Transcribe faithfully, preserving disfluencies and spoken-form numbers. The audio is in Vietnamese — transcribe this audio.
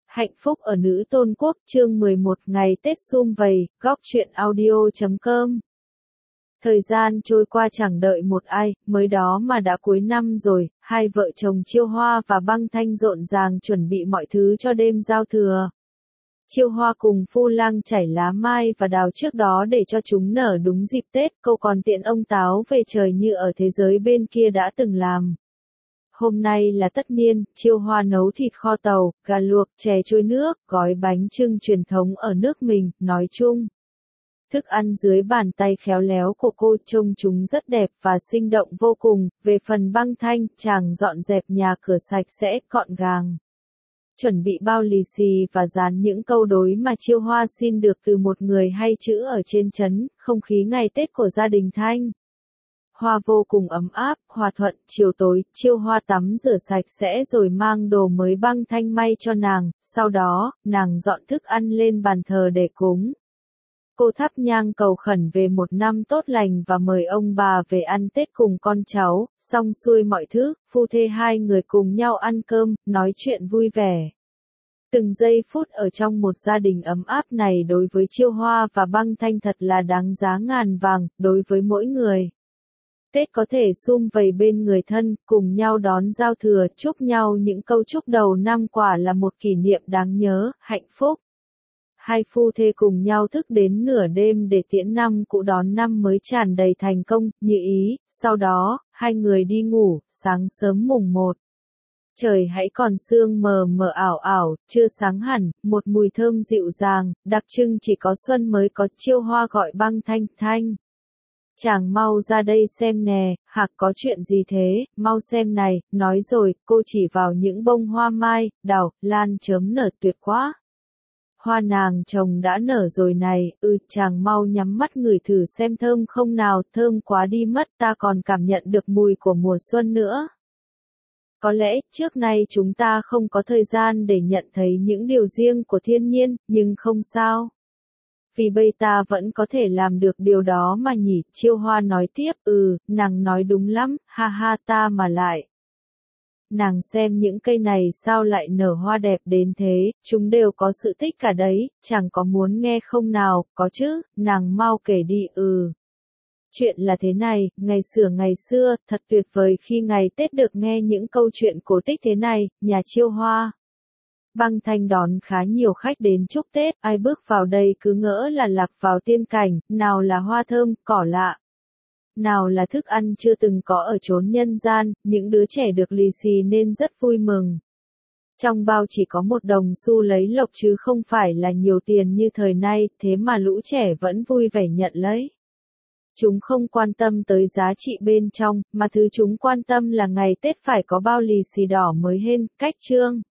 Hạnh phúc ở nữ tôn quốc chương mười một ngày Tết sum vầy, góc truyện audio chấm com. Thời gian trôi qua chẳng đợi một ai, mới đó mà đã cuối năm rồi, hai vợ chồng Chiêu Hoa và Băng Thanh rộn ràng chuẩn bị mọi thứ cho đêm giao thừa. Chiêu Hoa cùng Phu Lang chảy lá mai và đào trước đó để cho chúng nở đúng dịp Tết, cô còn tiện ông táo về trời như ở thế giới bên kia đã từng làm. Hôm nay là tất niên, Chiêu Hoa nấu thịt kho tàu, gà luộc, chè trôi nước, gói bánh chưng truyền thống ở nước mình, nói chung. Thức ăn dưới bàn tay khéo léo của cô trông chúng rất đẹp và sinh động vô cùng, về phần Băng Thanh, chàng dọn dẹp nhà cửa sạch sẽ, gọn gàng. Chuẩn bị bao lì xì và dán những câu đối mà Chiêu Hoa xin được từ một người hay chữ ở trên trấn, không khí ngày Tết của gia đình Thanh. Hoa vô cùng ấm áp, hòa thuận, chiều tối, Chiêu Hoa tắm rửa sạch sẽ rồi mang đồ mới Băng Thanh may cho nàng, sau đó, nàng dọn thức ăn lên bàn thờ để cúng. Cô thắp nhang cầu khẩn về một năm tốt lành và mời ông bà về ăn Tết cùng con cháu, xong xuôi mọi thứ, phu thê hai người cùng nhau ăn cơm, nói chuyện vui vẻ. Từng giây phút ở trong một gia đình ấm áp này đối với Chiêu Hoa và Băng Thanh thật là đáng giá ngàn vàng, đối với mỗi người. Tết có thể sum vầy bên người thân, cùng nhau đón giao thừa, chúc nhau những câu chúc đầu năm quả là một kỷ niệm đáng nhớ, hạnh phúc. Hai phu thê cùng nhau thức đến nửa đêm để tiễn năm cũ đón năm mới tràn đầy thành công, như ý, sau đó, hai người đi ngủ, sáng sớm mùng một. Trời hãy còn sương mờ mờ ảo ảo, chưa sáng hẳn, một mùi thơm dịu dàng, đặc trưng chỉ có xuân mới có. Chiêu Hoa gọi Băng Thanh, Thanh. Chàng mau ra đây xem nè, hạc có chuyện gì thế, mau xem này, nói rồi, cô chỉ vào những bông hoa mai, đào, lan chớm nở tuyệt quá. Hoa nàng trồng đã nở rồi này, ừ, chàng mau nhắm mắt ngửi thử xem thơm không nào, thơm quá đi mất, ta còn cảm nhận được mùi của mùa xuân nữa. Có lẽ, trước nay chúng ta không có thời gian để nhận thấy những điều riêng của thiên nhiên, nhưng không sao. Vì bây ta vẫn có thể làm được điều đó mà nhỉ, Chiêu Hoa nói tiếp, ừ, nàng nói đúng lắm, ha ha ta mà lại. Nàng xem những cây này sao lại nở hoa đẹp đến thế, chúng đều có sự tích cả đấy, chẳng có muốn nghe không nào, có chứ, nàng mau kể đi, ừ. Chuyện là thế này, ngày xưa ngày xưa, thật tuyệt vời khi ngày Tết được nghe những câu chuyện cổ tích thế này, nhà Chiêu Hoa. Băng Thanh đón khá nhiều khách đến chúc Tết, ai bước vào đây cứ ngỡ là lạc vào tiên cảnh, nào là hoa thơm, cỏ lạ. Nào là thức ăn chưa từng có ở chốn nhân gian, những đứa trẻ được lì xì nên rất vui mừng. Trong bao chỉ có một đồng xu lấy lộc chứ không phải là nhiều tiền như thời nay, thế mà lũ trẻ vẫn vui vẻ nhận lấy. Chúng không quan tâm tới giá trị bên trong, mà thứ chúng quan tâm là ngày Tết phải có bao lì xì đỏ mới hên, cách trương.